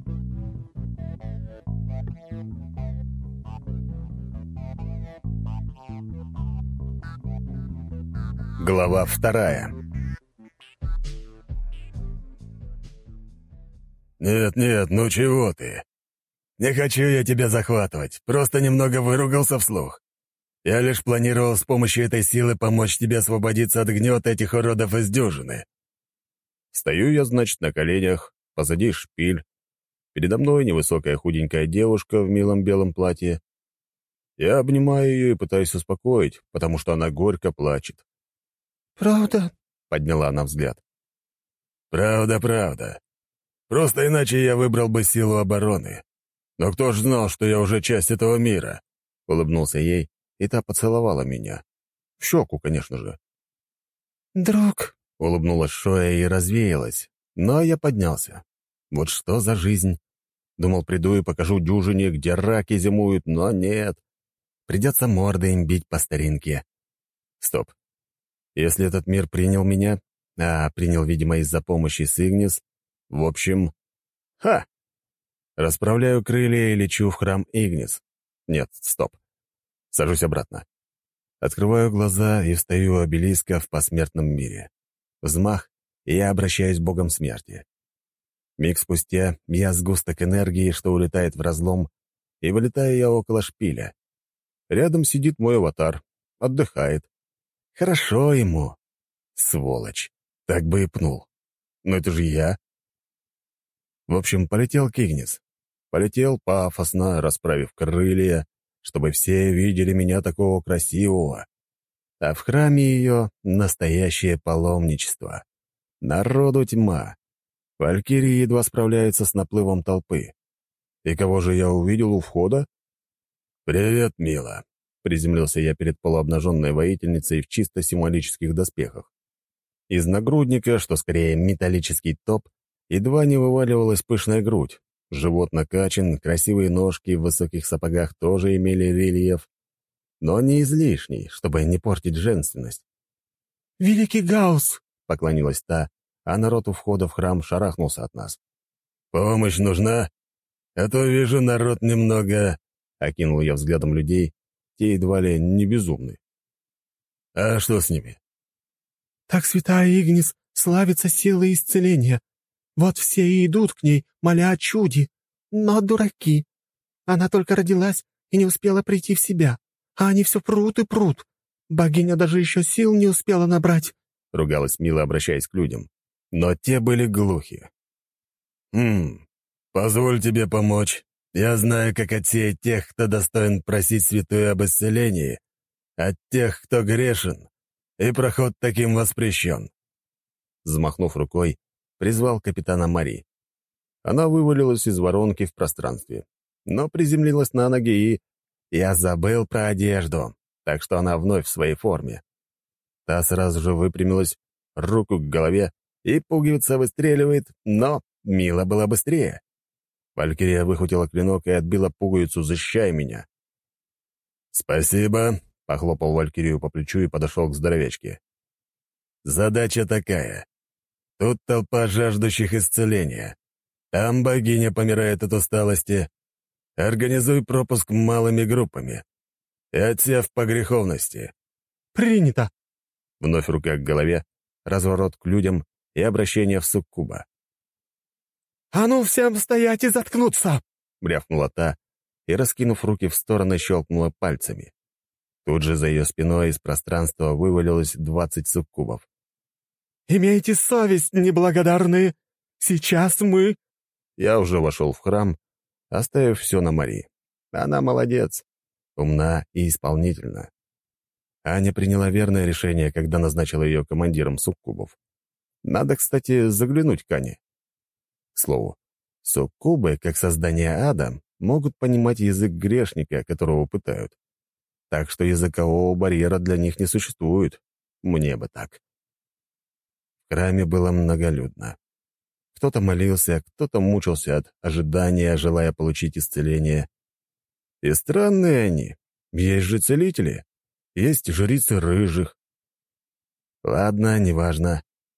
Глава 2. «Нет, ну чего ты? Не хочу я тебя захватывать, просто немного выругался вслух. Я лишь планировал с помощью этой силы помочь тебе освободиться от гнета этих уродов из дюжины». Стою я, значит, на коленях, позади шпиль. Передо мной невысокая худенькая девушка в милом белом платье. Я обнимаю ее и пытаюсь успокоить, потому что она горько плачет. «Правда?» — подняла она взгляд. «Правда. Просто иначе я выбрал бы силу обороны. Но кто ж знал, что я уже часть этого мира?» — улыбнулся ей, и та поцеловала меня. В щеку, конечно же. «Друг», — улыбнулась Шоя и развеялась. Но я поднялся. Вот что за жизнь? Думал, приду и покажу дюжине, где раки зимуют, но нет. Придется мордой им бить по старинке. Стоп. Если этот мир принял меня, а принял, видимо, из-за помощи с Игнис, в общем... Ха! Расправляю крылья и лечу в храм Игнис. Нет, стоп. Сажусь обратно. Открываю глаза и встаю у обелиска в посмертном мире. Взмах, и я обращаюсь к богом смерти. Миг спустя я сгусток энергии, что улетает в разлом, и вылетаю я около шпиля. Рядом сидит мой аватар, отдыхает. Хорошо ему. Сволочь. Так бы и пнул. Но это же я. В общем, полетел к Игнис. Полетел пафосно, расправив крылья, чтобы все видели меня такого красивого. А в храме ее настоящее паломничество. Народу тьма. Валькирии едва справляются с наплывом толпы. И кого же я увидел у входа? «Привет, мила!» — приземлился я перед полуобнаженной воительницей в чисто символических доспехах. Из нагрудника, что скорее металлический топ, едва не вываливалась пышная грудь. Живот накачан, красивые ножки в высоких сапогах тоже имели рельеф, но не излишний, чтобы не портить женственность. «Великий Гаус!» — поклонилась та, а народ у входа в храм шарахнулся от нас. «Помощь нужна? А то вижу, народ немного...» — окинул я взглядом людей, те едва ли не безумны. «А что с ними?» «Так святая Игнис славится силой исцеления. Вот все и идут к ней, моля о чуде. Но дураки. Она только родилась и не успела прийти в себя, а они все прут и прут. Богиня даже еще сил не успела набрать», — ругалась Мила, обращаясь к людям. Но те были глухи. Позволь тебе помочь. Я знаю, как отсеять тех, кто достоин просить святую об исцелении, от тех, кто грешен, и проход таким воспрещен». Взмахнув рукой, призвал капитана Мари. Она вывалилась из воронки в пространстве, но приземлилась на ноги, и я забыл про одежду, так что она вновь в своей форме. Та сразу же выпрямилась, руку к голове, и пуговица выстреливает, но Мила была быстрее. Валькирия выхватила клинок и отбила пуговицу, защищая меня. «Спасибо», — похлопал Валькирию по плечу и подошел к здоровячке. «Задача такая. Тут толпа жаждущих исцеления. Там богиня помирает от усталости. Организуй пропуск малыми группами. И отсев по греховности». «Принято!» Вновь рука к голове, разворот к людям и обращение в суккуба. «А ну всем стоять и заткнуться!» — брявкнула та и, раскинув руки в стороны, щелкнула пальцами. Тут же за ее спиной из пространства вывалилось 20 суккубов. «Имейте совесть, неблагодарные! Сейчас мы...» Я уже вошел в храм, оставив все на Мари. Она молодец, умна и исполнительна. Аня приняла верное решение, когда назначила ее командиром суккубов. Надо, кстати, заглянуть к Ане. К слову, суккубы, как создание ада, могут понимать язык грешника, которого пытают. Так что языкового барьера для них не существует. Мне бы так. В храме было многолюдно. Кто-то молился, кто-то мучился от ожидания, желая получить исцеление. И странные они. Есть же целители, есть жрицы рыжих. Ладно, неважно.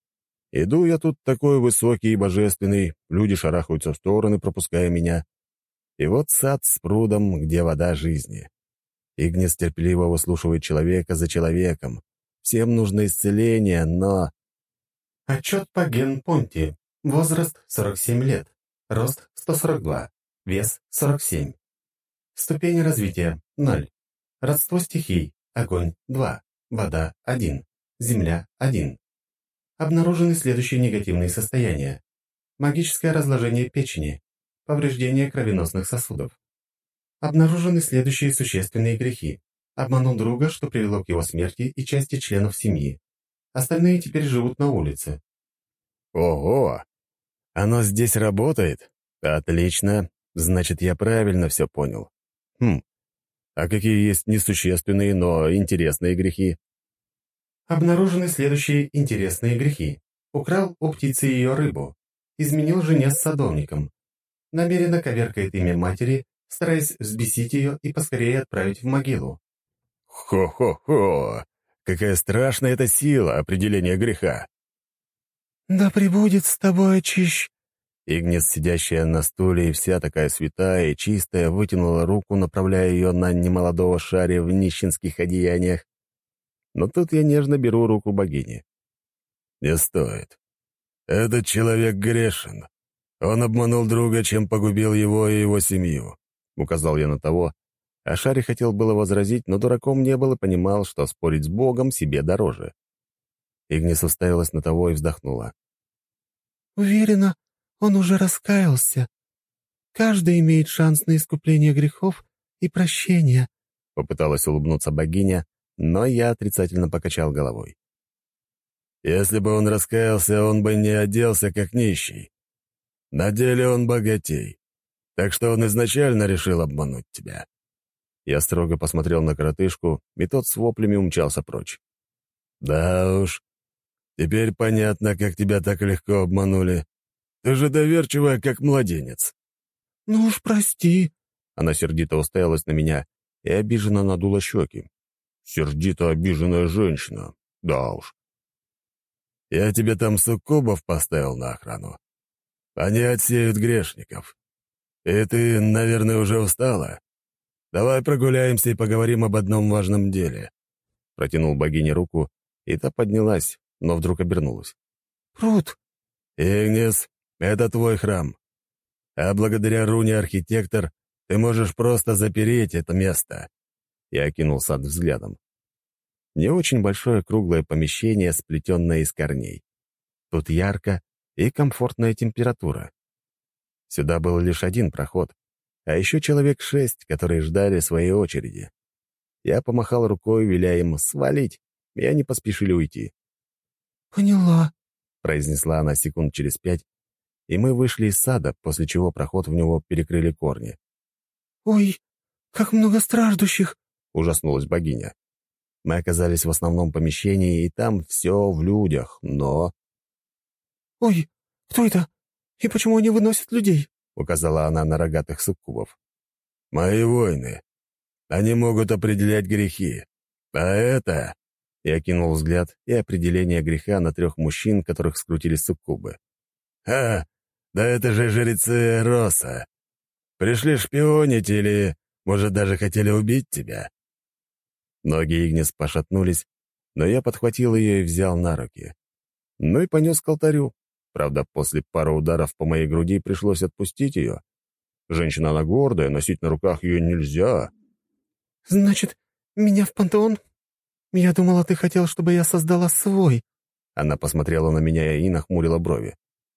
Иду я тут такой высокий и божественный, люди шарахаются в стороны, пропуская меня. И вот сад с прудом, где вода жизни. Игнис терпеливо выслушивает человека за человеком. Всем нужно исцеление, но... Отчет по ген-понти. Возраст 47 лет. Рост 142. Вес 47. Ступень развития 0. Родство стихий. Огонь 2. Вода 1. Земля 1. Обнаружены следующие негативные состояния. Магическое разложение печени. Повреждение кровеносных сосудов. Обнаружены следующие существенные грехи. Обманул друга, что привело к его смерти и части членов семьи. Остальные теперь живут на улице. Ого! Оно здесь работает? Отлично. Значит, я правильно все понял. А какие есть несущественные, но интересные грехи? Обнаружены следующие интересные грехи. Украл у птицы ее рыбу. Изменил жене с садовником. Намеренно коверкает имя матери, стараясь взбесить ее и поскорее отправить в могилу. Хо-хо-хо! Какая страшная эта сила определения греха! «Да пребудет с тобой чищ...» Игнис, сидящая на стуле и вся такая святая и чистая, вытянула руку, направляя ее на немолодого Шари в нищенских одеяниях. Но тут я нежно беру руку богини. «Не стоит. Этот человек грешен. Он обманул друга, чем погубил его и его семью», — указал я на того. А Шари хотел было возразить, но дураком не был и понимал, что спорить с Богом себе дороже. Игнис уставилась на того и вздохнула. «Уверена, он уже раскаялся. Каждый имеет шанс на искупление грехов и прощение», — попыталась улыбнуться богиня, но я отрицательно покачал головой. «Если бы он раскаялся, он бы не оделся как нищий. На деле он богатей, так что он изначально решил обмануть тебя». Я строго посмотрел на коротышку, и тот с воплями умчался прочь. «Да уж, теперь понятно, как тебя так легко обманули. Ты же доверчивая, как младенец». «Ну уж прости». Она сердито уставилась на меня и обиженно надула щеки. Сердито обиженная женщина. Да уж. «Я тебе там суккубов поставил на охрану. Они отсеют грешников. И ты, наверное, уже устала? Давай прогуляемся и поговорим об одном важном деле». Протянул богине руку, и та поднялась, но вдруг обернулась. «Пруд». «Игнис, это твой храм. А благодаря руне архитектор ты можешь просто запереть это место». Я окинул сад взглядом. Не очень большое круглое помещение, сплетенное из корней. Тут ярко и комфортная температура. Сюда был лишь один проход, а еще человек 6, которые ждали своей очереди. Я помахал рукой, веля им свалить, и они поспешили уйти. «Поняла», — произнесла она секунд через 5, и мы вышли из сада, после чего проход в него перекрыли корни. «Ой, как много страждущих!» — ужаснулась богиня. Мы оказались в основном помещении, и там все в людях, но... «Ой, кто это? И почему они выносят людей?» — указала она на рогатых суккубов. «Мои воины. Они могут определять грехи. А это...» — я кинул взгляд и определение греха на 3 мужчин, которых скрутили суккубы. «А, да это же жрецы Роса. Пришли шпионить или, может, даже хотели убить тебя?» Ноги Игнис пошатнулись, но я подхватил ее и взял на руки. Ну и понес к алтарю. Правда, после пары ударов по моей груди пришлось отпустить ее. Женщина она гордая, носить на руках ее нельзя. «Значит, меня в пантеон? Я думала, ты хотел, чтобы я создала свой». Она посмотрела на меня и нахмурила брови.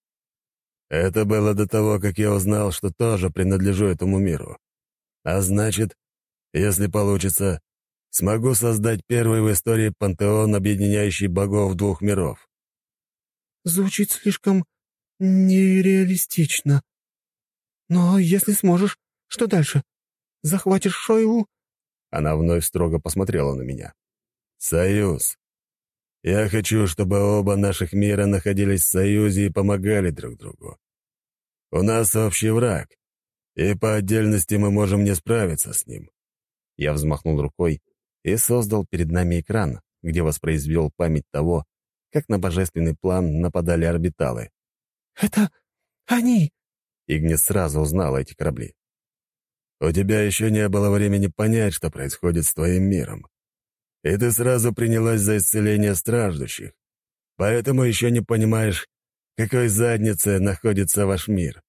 «Это было до того, как я узнал, что тоже принадлежу этому миру. А значит, если получится, смогу создать первый в истории пантеон, объединяющий богов 2 миров». «Звучит слишком нереалистично. Но если сможешь, что дальше? Захватишь Шойгу?» Она вновь строго посмотрела на меня. «Союз. Я хочу, чтобы оба наших мира находились в союзе и помогали друг другу. У нас общий враг, и по отдельности мы можем не справиться с ним». Я взмахнул рукой и создал перед нами экран, где воспроизвел память того, как на божественный план нападали орбиталы. «Это они!» Игнис сразу узнала эти корабли. «У тебя еще не было времени понять, что происходит с твоим миром. И ты сразу принялась за исцеление страждущих. Поэтому еще не понимаешь, в какой заднице находится ваш мир».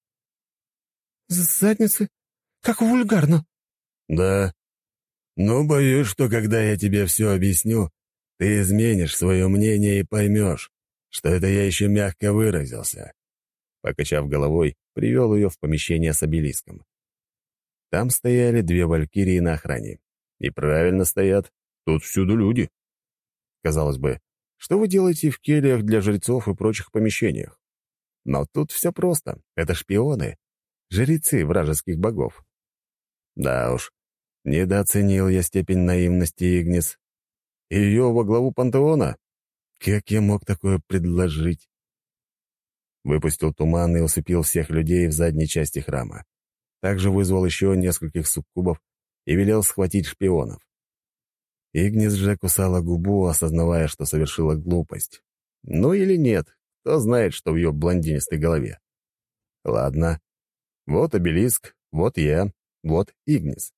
«Задницы? Как вульгарно!» «Да. Ну, боюсь, что когда я тебе все объясню, ты изменишь свое мнение и поймешь, что это я еще мягко выразился». Покачав головой, привел ее в помещение с обелиском. Там стояли 2 валькирии на охране. И правильно стоят. Тут всюду люди. Казалось бы, что вы делаете в кельях для жрецов и прочих помещениях? Но тут все просто. Это шпионы, жрецы вражеских богов. Да уж, недооценил я степень наивности Игнис. Ее во главу пантеона? Как я мог такое предложить? Выпустил туман и усыпил всех людей в задней части храма. Также вызвал еще нескольких суккубов и велел схватить шпионов. Игнис же кусала губу, осознавая, что совершила глупость. Ну или нет, кто знает, что в ее блондинистой голове. Ладно. Вот обелиск, вот я, вот Игнис.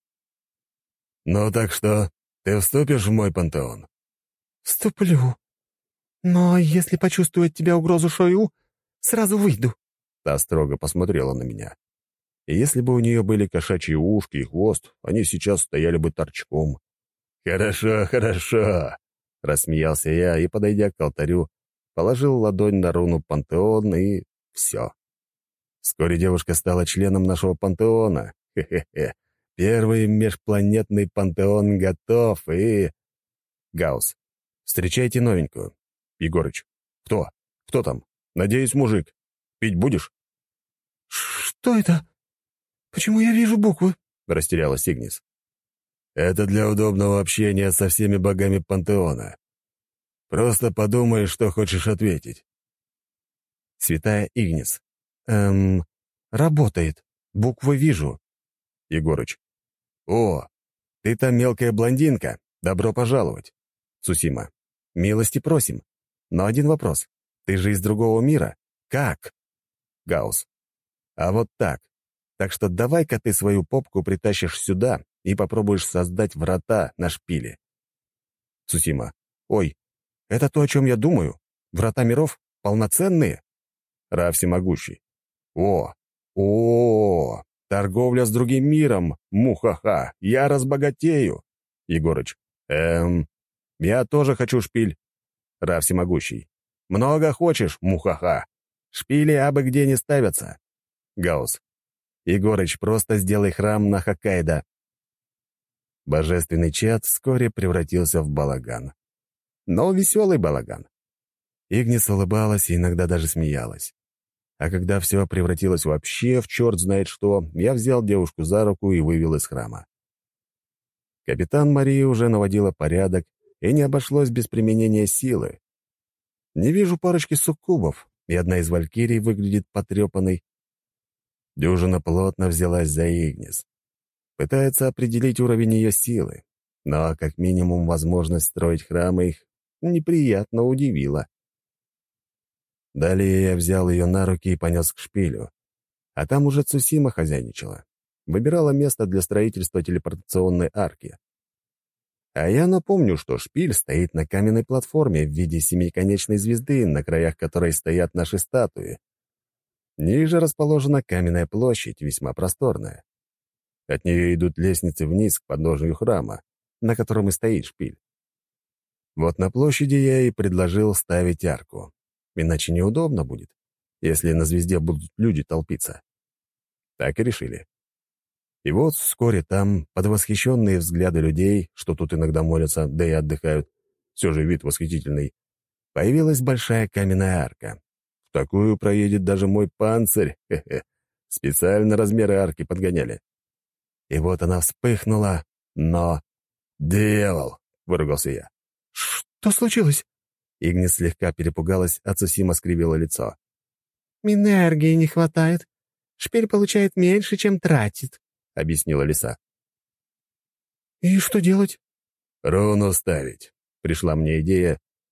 «Ну так что, ты вступишь в мой пантеон?» «Вступлю. Но если почувствую от тебя угрозу Шою, сразу выйду». Та строго посмотрела на меня. И если бы у нее были кошачьи ушки и хвост, они сейчас стояли бы торчком. «Хорошо, хорошо!» — рассмеялся я и, подойдя к алтарю, положил ладонь на руну пантеон и все. Вскоре девушка стала членом нашего пантеона. Хе-хе-хе. Первый межпланетный пантеон готов и... Гаус, встречайте новенькую. Егорыч, кто? Кто там? Надеюсь, мужик. Пить будешь? «Что это? Почему я вижу буквы?» — растерялась Игнис. «Это для удобного общения со всеми богами пантеона. Просто подумай, что хочешь ответить». Святая Игнис. Работает. Буквы вижу. Егорыч. О, ты там мелкая блондинка. Добро пожаловать. Цусима. Милости просим. Но один вопрос. Ты же из другого мира. Как? Гаус. А вот так. Так что давай-ка ты свою попку притащишь сюда и попробуешь создать врата на шпиле. Цусима. Ой, это то, о чем я думаю. Врата миров полноценные? Ра всемогущий. О, торговля с другим миром, мухаха, я разбогатею. Егорыч. Я тоже хочу шпиль. Ра всемогущий. Много хочешь, мухаха. Шпили абы где не ставятся. Гаус. Егорыч, просто сделай храм на Хоккайдо. Божественный чад вскоре превратился в балаган. Но веселый балаган. Игнис улыбалась и иногда даже смеялась. А когда все превратилось вообще в черт знает что, я взял девушку за руку и вывел из храма. Капитан Мария уже наводила порядок, и не обошлось без применения силы. Не вижу парочки суккубов, и одна из валькирий выглядит потрепанной. Дюжина плотно взялась за Игнис. Пытается определить уровень ее силы, но как минимум возможность строить храмы их неприятно удивила. Далее я взял ее на руки и понес к шпилю. А там уже Цусима хозяйничала. Выбирала место для строительства телепортационной арки. А я напомню, что шпиль стоит на каменной платформе в виде семиконечной звезды, на краях которой стоят наши статуи. Ниже расположена каменная площадь, весьма просторная. От нее идут лестницы вниз к подножию храма, на котором и стоит шпиль. Вот на площади я и предложил ставить арку. Иначе неудобно будет, если на звезде будут люди толпиться. Так и решили. И вот вскоре там, под восхищенные взгляды людей, что тут иногда молятся, да и отдыхают, все же вид восхитительный, появилась большая каменная арка. В такую проедет даже мой панцирь. Хе-хе. Специально размеры арки подгоняли. И вот она вспыхнула, но... «Дьявол!» — выругался я. «Что случилось?» Игнис слегка перепугалась, а Цусима скривила лицо. «Энергии не хватает. Шпиль получает меньше, чем тратит», — объяснила лиса. «И что делать?» «Руну ставить», — пришла мне идея,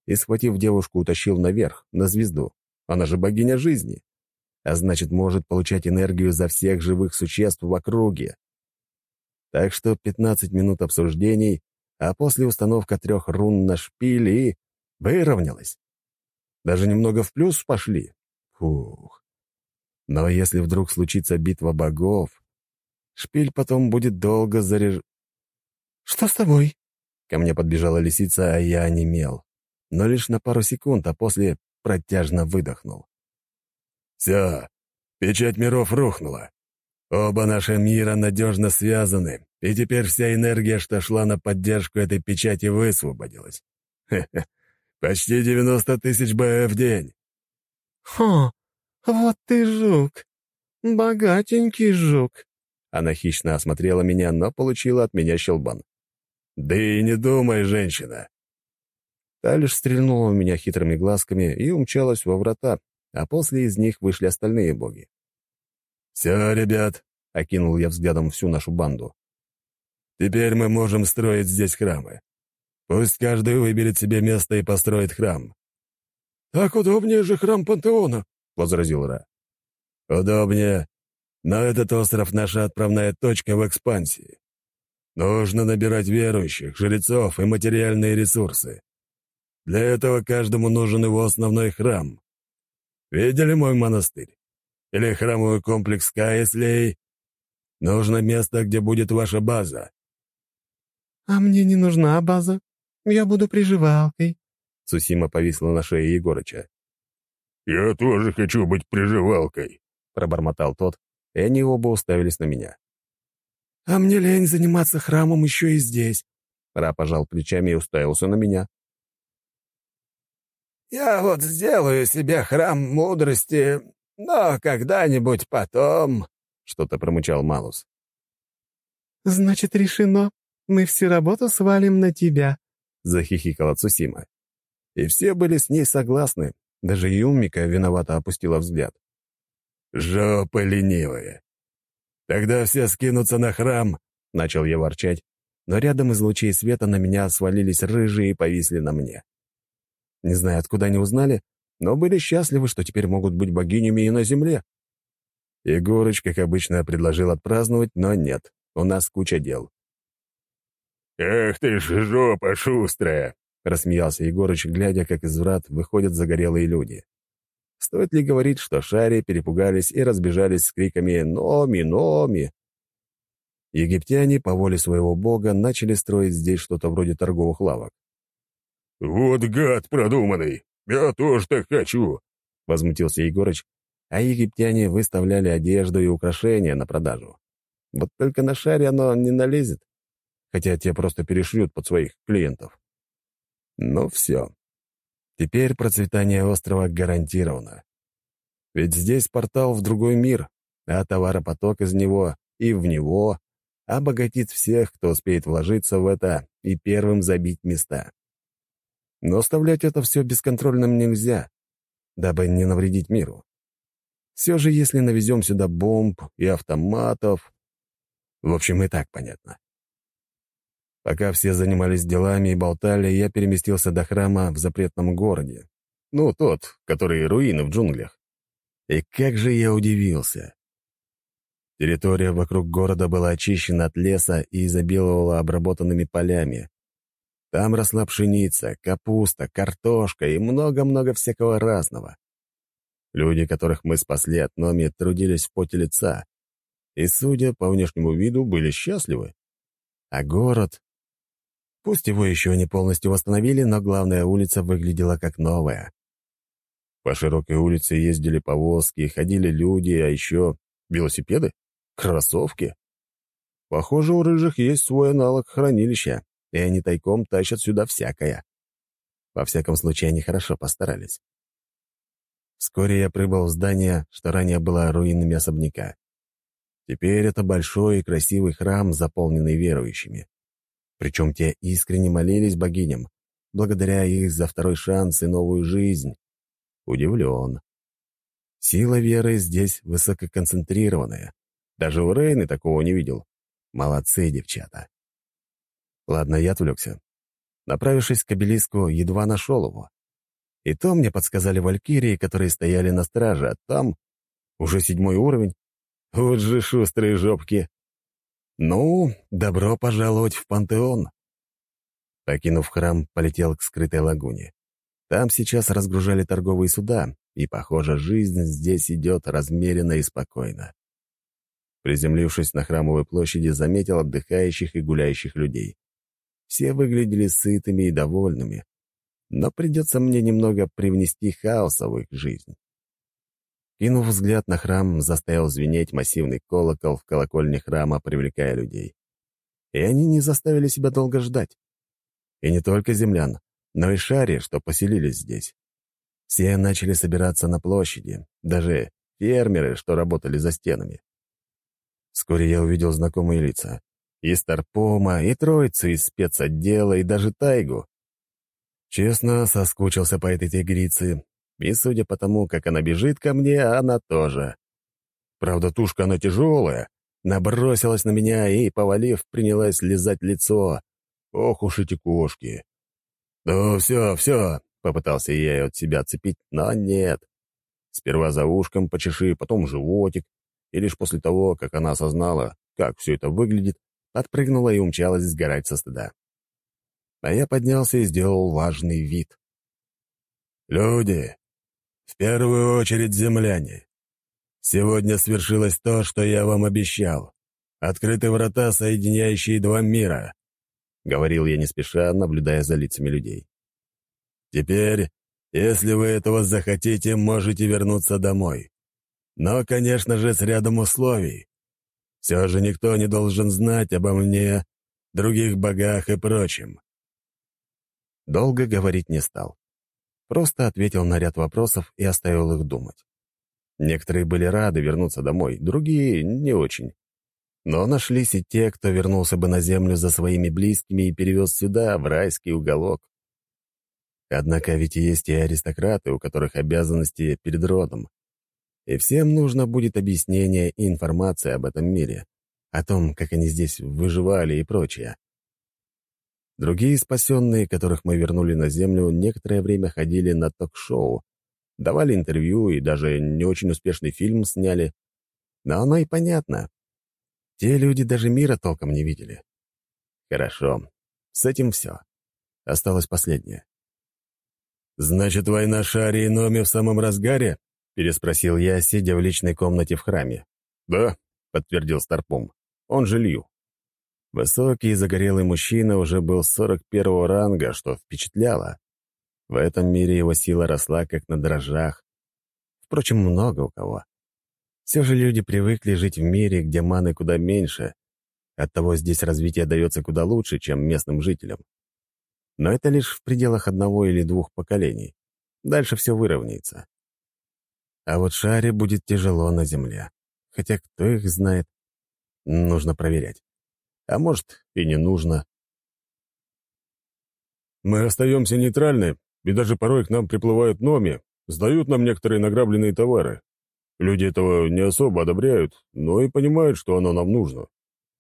и, схватив девушку, утащил наверх, на звезду. Она же богиня жизни, а значит, может получать энергию за всех живых существ в округе. Так что 15 минут обсуждений, а после установка 3 рун на шпиль и выровнялась. Даже немного в плюс пошли. Фух. Но если вдруг случится битва богов, шпиль потом будет долго «Что с тобой?» Ко мне подбежала лисица, а я онемел. Но лишь на пару секунд, а после протяжно выдохнул. «Все, печать миров рухнула. Оба наши мира надежно связаны, и теперь вся энергия, что шла на поддержку этой печати, высвободилась. Хе-хе, почти 90 тысяч БФ в день». «Хо, вот ты жук! Богатенький жук!» Она хищно осмотрела меня, но получила от меня щелбан. «Да и не думай, женщина!» Та лишь стрельнула в меня хитрыми глазками и умчалась во врата, а после из них вышли остальные боги. «Все, ребят!» — окинул я взглядом всю нашу банду. «Теперь мы можем строить здесь храмы. Пусть каждый выберет себе место и построит храм». «Так удобнее же храм Пантеона», — возразил Ра. «Удобнее, но этот остров — наша отправная точка в экспансии. Нужно набирать верующих, жрецов и материальные ресурсы. Для этого каждому нужен его основной храм. Видели мой монастырь? Или храмовый комплекс Каислей? Нужно место, где будет ваша база». «А мне не нужна база. Я буду приживалкой», — Цусима повисла на шее Егорыча. «Я тоже хочу быть приживалкой», — пробормотал тот, и они оба уставились на меня. «А мне лень заниматься храмом еще и здесь», — Ра пожал плечами и уставился на меня. «Я вот сделаю себе храм мудрости, но когда-нибудь потом...» — что-то промычал Малус. «Значит, решено. Мы всю работу свалим на тебя», — захихикала Цусима. И все были с ней согласны. Даже Юмика виновато опустила взгляд. «Жопы ленивые! Тогда все скинутся на храм!» — начал я ворчать, но рядом из лучей света на меня свалились рыжие и повисли на мне. Не знаю, откуда они узнали, но были счастливы, что теперь могут быть богинями и на земле. Егорыч, как обычно, предложил отпраздновать, но нет, у нас куча дел. «Эх ты ж жопа шустрая!» — рассмеялся Егорыч, глядя, как из врат выходят загорелые люди. Стоит ли говорить, что шари перепугались и разбежались с криками «Номи! Номи!». Египтяне, по воле своего бога, начали строить здесь что-то вроде торговых лавок. «Вот гад продуманный! Я тоже так хочу!» — возмутился Егорыч, а египтяне выставляли одежду и украшения на продажу. Вот только на шаре оно не налезет, хотя те просто перешьют под своих клиентов. Ну все. Теперь процветание острова гарантировано. Ведь здесь портал в другой мир, а товаропоток из него и в него обогатит всех, кто успеет вложиться в это и первым забить места. Но оставлять это все бесконтрольным нельзя, дабы не навредить миру. Все же, если навезем сюда бомб и автоматов... В общем, и так понятно. Пока все занимались делами и болтали, я переместился до храма в запретном городе. Ну, тот, который руины в джунглях. И как же я удивился. Территория вокруг города была очищена от леса и изобиловала обработанными полями. Там росла пшеница, капуста, картошка и много-много всякого разного. Люди, которых мы спасли от Номи, трудились в поте лица, и, судя по внешнему виду, были счастливы. А город... Пусть его еще не полностью восстановили, но главная улица выглядела как новая. По широкой улице ездили повозки, ходили люди, а еще велосипеды, кроссовки. Похоже, у рыжих есть свой аналог хранилища, и они тайком тащат сюда всякое. Во всяком случае, они хорошо постарались. Вскоре я прибыл в здание, что ранее было руинами особняка. Теперь это большой и красивый храм, заполненный верующими. Причем те искренне молились богиням, благодаря их за второй шанс и новую жизнь. Удивлен. Сила веры здесь высококонцентрированная. Даже у Рейны такого не видел. Молодцы, девчата. Ладно, я отвлекся. Направившись к обелиску, едва нашел его. И то мне подсказали валькирии, которые стояли на страже, а там уже 7-й уровень. Вот же шустрые жопки. Ну, добро пожаловать в пантеон. Покинув храм, полетел к скрытой лагуне. Там сейчас разгружали торговые суда, и, похоже, жизнь здесь идет размеренно и спокойно. Приземлившись на Храмовой площади, заметил отдыхающих и гуляющих людей. Все выглядели сытыми и довольными, но придется мне немного привнести хаоса в их жизнь. Кинув взгляд на храм, заставил звенеть массивный колокол в колокольне храма, привлекая людей. И они не заставили себя долго ждать. И не только землян, но и шари, что поселились здесь. Все начали собираться на площади, даже фермеры, что работали за стенами. Вскоре я увидел знакомые лица. И Старпома, и троицу из спецотдела, и даже Тайгу. Честно, соскучился по этой тигрице, и, судя по тому, как она бежит ко мне, она тоже. Правда, тушка она тяжелая, набросилась на меня и, повалив, принялась лизать лицо. Ох уж эти кошки. «Ну, все», — попытался я ее от себя отцепить, но нет. Сперва за ушком почеши, потом животик, и лишь после того, как она осознала, как все это выглядит, отпрыгнула и умчалась сгорать со стыда. А я поднялся и сделал важный вид. «Люди, в первую очередь земляне, сегодня свершилось то, что я вам обещал. Открыты врата, соединяющие два мира», — говорил я не спеша, наблюдая за лицами людей. «Теперь, если вы этого захотите, можете вернуться домой. Но, конечно же, с рядом условий. Все же никто не должен знать обо мне, других богах и прочем». Долго говорить не стал. Просто ответил на ряд вопросов и оставил их думать. Некоторые были рады вернуться домой, другие — не очень. Но нашлись и те, кто вернулся бы на землю за своими близкими и перевез сюда, в райский уголок. Однако ведь есть и аристократы, у которых обязанности перед родом. И всем нужно будет объяснение и информация об этом мире, о том, как они здесь выживали и прочее. Другие спасенные, которых мы вернули на Землю, некоторое время ходили на ток-шоу, давали интервью и даже не очень успешный фильм сняли. Но оно и понятно. Те люди даже мира толком не видели. Хорошо, с этим все. Осталось последнее. «Значит, война Шари и Номи в самом разгаре?» — переспросил я, сидя в личной комнате в храме. «Да», — подтвердил Старпом. «Он же Лью». Высокий и загорелый мужчина уже был 41-го ранга, что впечатляло. В этом мире его сила росла как на дрожжах. Впрочем, много у кого. Все же люди привыкли жить в мире, где маны куда меньше. Оттого здесь развитие дается куда лучше, чем местным жителям. Но это лишь в пределах 1 или 2 поколений. Дальше все выровняется. А вот Шаре будет тяжело на земле. Хотя кто их знает? Нужно проверять. А может, и не нужно. Мы остаемся нейтральны, и даже порой к нам приплывают номи, сдают нам некоторые награбленные товары. Люди этого не особо одобряют, но и понимают, что оно нам нужно.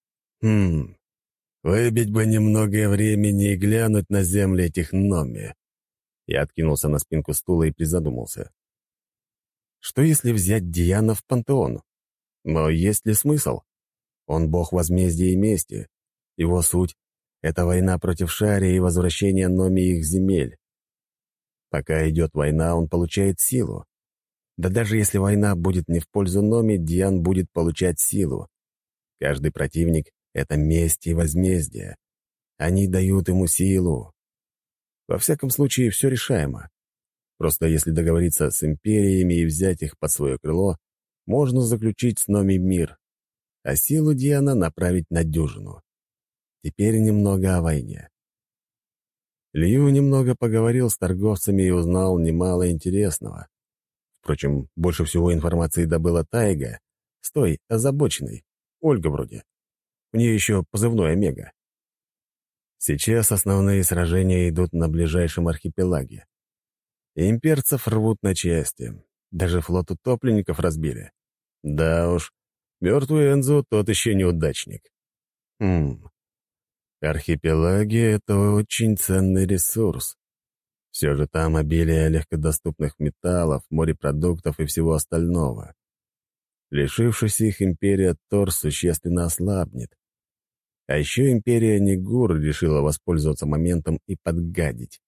Выбить бы немного времени и глянуть на земли этих номи. Я откинулся на спинку стула и призадумался. Что если взять Диана в пантеон? Но есть ли смысл? Он бог возмездия и мести. Его суть — это война против Шари и возвращение Номи их земель. Пока идет война, он получает силу. Да даже если война будет не в пользу Номи, Диан будет получать силу. Каждый противник — это месть и возмездие. Они дают ему силу. Во всяком случае, все решаемо. Просто если договориться с империями и взять их под свое крыло, можно заключить с Номи мир, а силу Диана направить на дюжину. Теперь немного о войне. Лью немного поговорил с торговцами и узнал немало интересного. Впрочем, больше всего информации добыла Тайга, с той озабоченной, Ольга вроде. У нее еще позывной Омега. Сейчас основные сражения идут на ближайшем архипелаге. Имперцев рвут на части. Даже флот утопленников разбили. Да уж, мертвый Энзо тот еще неудачник. Архипелаги — это очень ценный ресурс. Все же там обилие легкодоступных металлов, морепродуктов и всего остального. Лишившись их, империя Тор существенно ослабнет. А еще империя Нигур решила воспользоваться моментом и подгадить.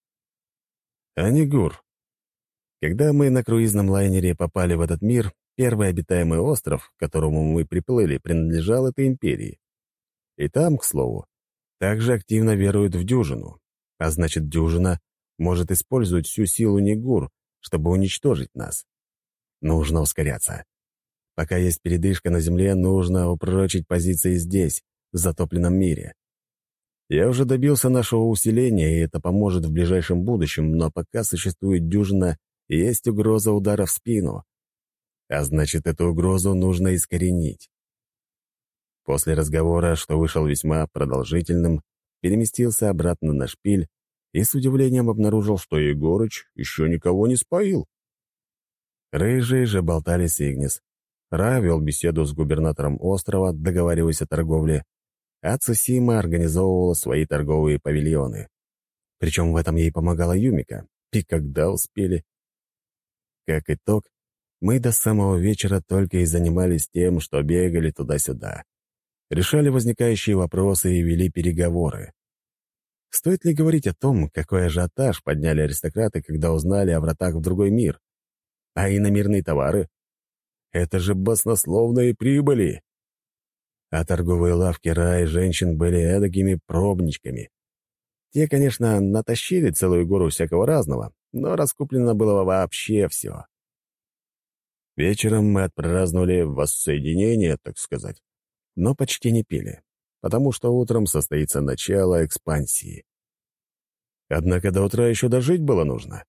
А Нигур. Когда мы на круизном лайнере попали в этот мир, первый обитаемый остров, к которому мы приплыли, принадлежал этой империи. И там, к слову, также активно веруют в дюжину. А значит, дюжина может использовать всю силу Нигур, чтобы уничтожить нас. Нужно ускоряться. Пока есть передышка на Земле, нужно упрочить позиции здесь, в затопленном мире. Я уже добился нашего усиления, и это поможет в ближайшем будущем, но пока существует дюжина, есть угроза удара в спину. А значит, эту угрозу нужно искоренить. После разговора, что вышел весьма продолжительным, переместился обратно на шпиль и с удивлением обнаружил, что Егорыч еще никого не споил. Рыжие же болтали с Игнис. Ра вел беседу с губернатором острова, договариваясь о торговле, а Цусима организовывала свои торговые павильоны. Причем в этом ей помогала Юмика. И когда успели? Как итог, мы до самого вечера только и занимались тем, что бегали туда-сюда. Решали возникающие вопросы и вели переговоры. Стоит ли говорить о том, какой ажиотаж подняли аристократы, когда узнали о вратах в другой мир? А иномирные товары? Это же баснословные прибыли! А торговые лавки Ра и женщин были эдакими пробничками. Те, конечно, натащили целую гору всякого разного, но раскуплено было вообще все. Вечером мы отпраздновали воссоединение, так сказать, но почти не пили, потому что утром состоится начало экспансии. Однако до утра еще дожить было нужно.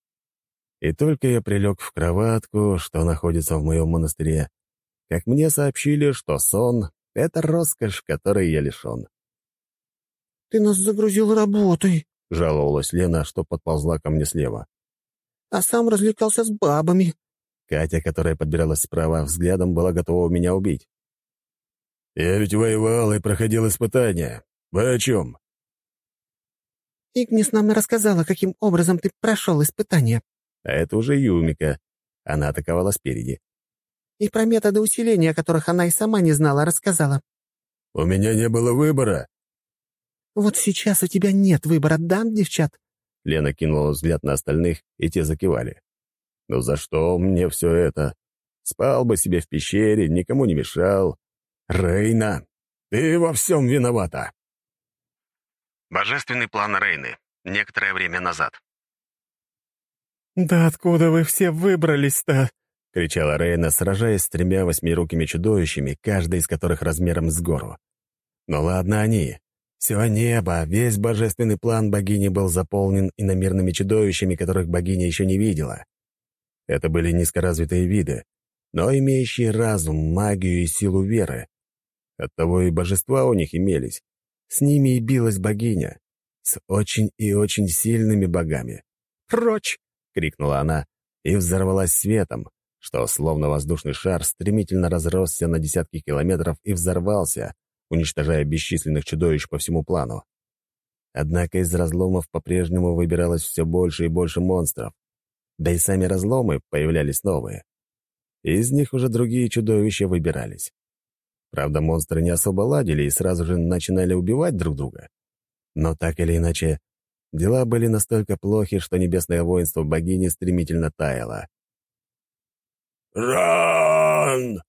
И только я прилег в кроватку, что находится в моем монастыре, как мне сообщили, что сон — это роскошь, которой я лишен. «Ты нас загрузил работой», — жаловалась Лена, что подползла ко мне слева. «а сам развлекался с бабами». Катя, которая подбиралась справа, взглядом была готова меня убить. «Я ведь воевал и проходил испытания. Вы о чем?» «Игнис нам и рассказала, каким образом ты прошел испытание». А это уже Юмика. Она атаковала спереди. «И про методы усиления, о которых она и сама не знала, рассказала». «У меня не было выбора». «Вот сейчас у тебя нет выбора, да, девчат?» Лена кинула взгляд на остальных, и те закивали. «Ну за что мне все это? Спал бы себе в пещере, никому не мешал. Рейна, ты во всем виновата!» Божественный план Рейны. Некоторое время назад. «Да откуда вы все выбрались-то?» — кричала Рейна, сражаясь с 3 восьмирукими чудовищами, каждый из которых размером с гору. «Ну ладно они. Все небо, весь божественный план богини был заполнен иномирными чудовищами, которых богиня еще не видела. Это были низкоразвитые виды, но имеющие разум, магию и силу веры. Оттого и божества у них имелись. С ними и билась богиня. С очень и очень сильными богами. «Прочь!» — крикнула она и взорвалась светом, что, словно воздушный шар, стремительно разросся на десятки километров и взорвался, уничтожая бесчисленных чудовищ по всему плану. Однако из разломов по-прежнему выбиралось все больше и больше монстров. Да и сами разломы появлялись новые. Из них уже другие чудовища выбирались. Правда, монстры не особо ладили и сразу же начинали убивать друг друга. Но так или иначе, дела были настолько плохи, что небесное воинство богини стремительно таяло. «Ран!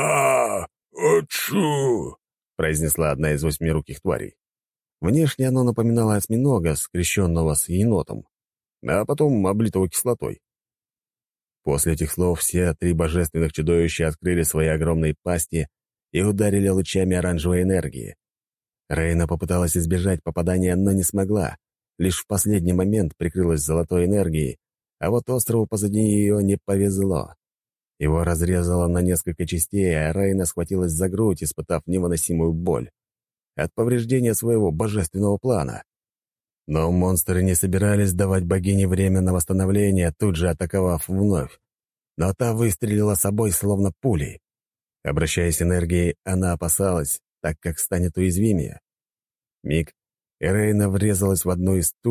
Учу!» — произнесла одна из 8руких тварей. Внешне оно напоминало осьминога, скрещенного с енотом, а потом облитого кислотой. После этих слов все 3 божественных чудовища открыли свои огромные пасти и ударили лучами оранжевой энергии. Рейна попыталась избежать попадания, но не смогла. Лишь в последний момент прикрылась золотой энергией, а вот острову позади ее не повезло. Его разрезало на несколько частей, а Рейна схватилась за грудь, испытав невыносимую боль от повреждения своего божественного плана. Но монстры не собирались давать богине время на восстановление, тут же атаковав вновь. Но та выстрелила собой, словно пулей. Обращаясь энергией, она опасалась, так как станет уязвимее. Миг, и Рейна врезалась в одну из туш,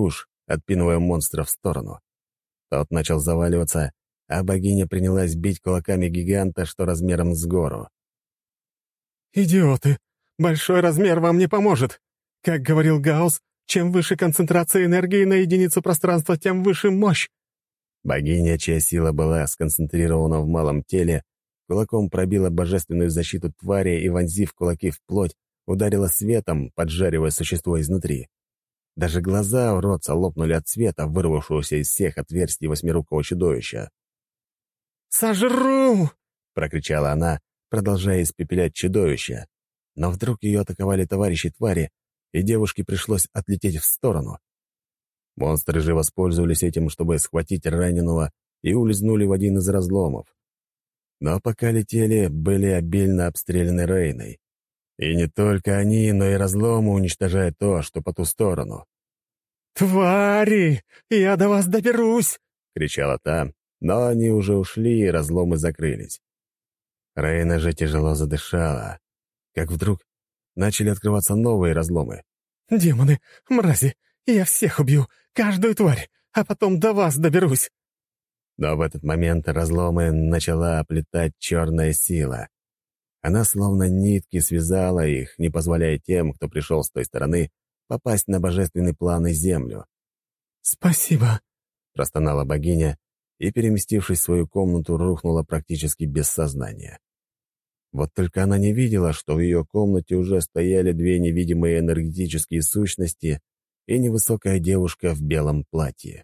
отпинывая монстра в сторону. Тот начал заваливаться, а богиня принялась бить кулаками гиганта, что размером с гору. «Идиоты! Большой размер вам не поможет! Как говорил Гаусс, чем выше концентрация энергии на единицу пространства, тем выше мощь!» Богиня, чья сила была сконцентрирована в малом теле, кулаком пробила божественную защиту твари и, вонзив кулаки в плоть, ударила светом, поджаривая существо изнутри. Даже глаза уродца лопнули от света, вырвавшегося из всех отверстий восьмирукого чудовища. «Сожру!» — прокричала она, продолжая испепелять чудовище. Но вдруг ее атаковали товарищи твари, и девушке пришлось отлететь в сторону. Монстры же воспользовались этим, чтобы схватить раненого, и улизнули в один из разломов. Но пока летели, были обильно обстреляны Рейной. И не только они, но и разломы уничтожают то, что по ту сторону. «Твари! Я до вас доберусь!» — кричала та, но они уже ушли, и разломы закрылись. Рейна же тяжело задышала, как вдруг начали открываться новые разломы. «Демоны! Мрази! Я всех убью! Каждую тварь! А потом до вас доберусь!» Но в этот момент разломы начала оплетать черная сила. Она словно нитки связала их, не позволяя тем, кто пришел с той стороны, попасть на божественный план и землю. «Спасибо!» — простонала богиня и, переместившись в свою комнату, рухнула практически без сознания. Вот только она не видела, что в ее комнате уже стояли две невидимые энергетические сущности и невысокая девушка в белом платье.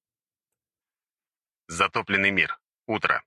Затопленный мир. Утро.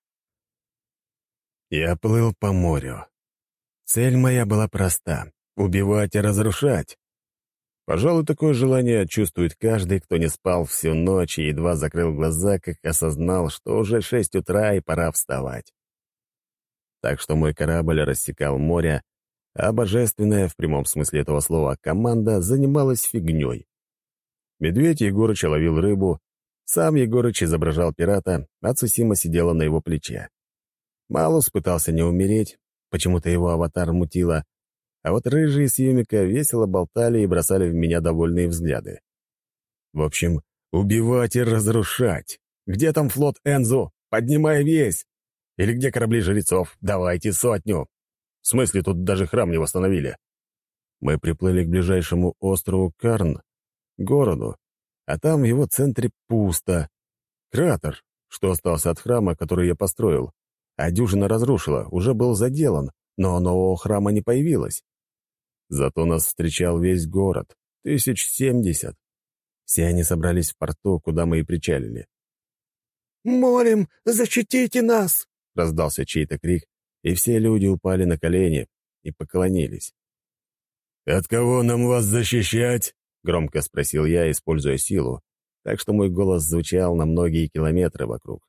Я плыл по морю. Цель моя была проста — убивать и разрушать. Пожалуй, такое желание чувствует каждый, кто не спал всю ночь и едва закрыл глаза, как осознал, что уже 6 утра и пора вставать. Так что мой корабль рассекал море, а божественная, в прямом смысле этого слова, команда занималась фигней. Медведь Егорыч ловил рыбу, сам Егорыч изображал пирата, а Цусима сидела на его плече. Малус пытался не умереть, почему-то его аватар мутило, а вот рыжие с Юмика весело болтали и бросали в меня довольные взгляды. В общем, убивать и разрушать. Где там флот Энзу? Поднимай весь! Или где корабли жрецов? Давайте 100. В смысле, тут даже храм не восстановили. Мы приплыли к ближайшему острову Карн, городу, а там в его центре пусто. Кратер, что остался от храма, который я построил, а дюжина разрушила, уже был заделан, но нового храма не появилось. Зато нас встречал весь город, 1070. Все они собрались в порту, куда мы и причалили. «Молим, защитите нас!» — раздался чей-то крик, и все люди упали на колени и поклонились. «От кого нам вас защищать?» — громко спросил я, используя силу, так что мой голос звучал на многие километры вокруг.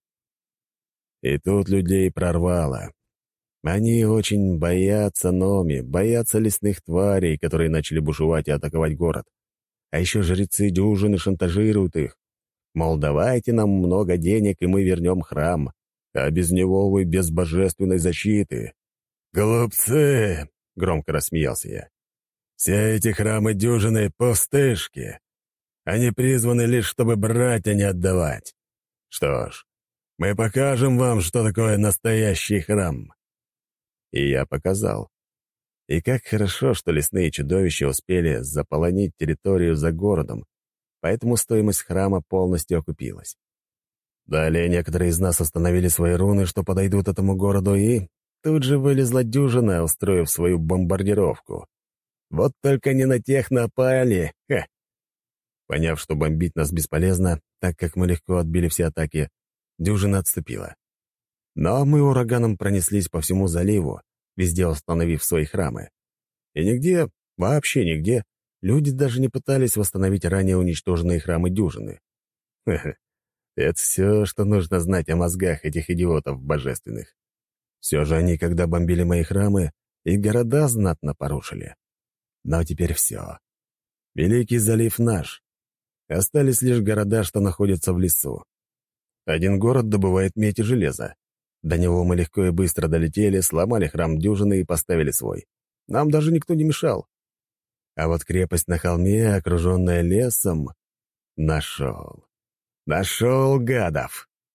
И тут людей прорвало. Они очень боятся Номи, боятся лесных тварей, которые начали бушевать и атаковать город. А еще жрецы дюжины шантажируют их. Мол, давайте нам много денег, и мы вернем храм, а без него вы без божественной защиты. «Глупцы!» — громко рассмеялся я. «Все эти храмы дюжины — пустышки. Они призваны лишь, чтобы брать, а не отдавать. Что ж, мы покажем вам, что такое настоящий храм». И я показал. И как хорошо, что лесные чудовища успели заполонить территорию за городом, поэтому стоимость храма полностью окупилась. Далее некоторые из нас установили свои руны, что подойдут этому городу, и тут же вылезла дюжина, устроив свою бомбардировку. Вот только не на тех напали. Ха! Поняв, что бомбить нас бесполезно, так как мы легко отбили все атаки, дюжина отступила. Но мы ураганом пронеслись по всему заливу, везде установив свои храмы. И нигде, вообще нигде, люди даже не пытались восстановить ранее уничтоженные храмы дюжины. Ха-ха. Это все, что нужно знать о мозгах этих идиотов божественных. Все же они, когда бомбили мои храмы, и города знатно порушили. Но теперь все. Великий залив наш. Остались лишь города, что находятся в лесу. Один город добывает медь и железо. До него мы легко и быстро долетели, сломали храм дюжины и поставили свой. Нам даже никто не мешал. А вот крепость на холме, окруженная лесом... Нашел. Нашел гадов.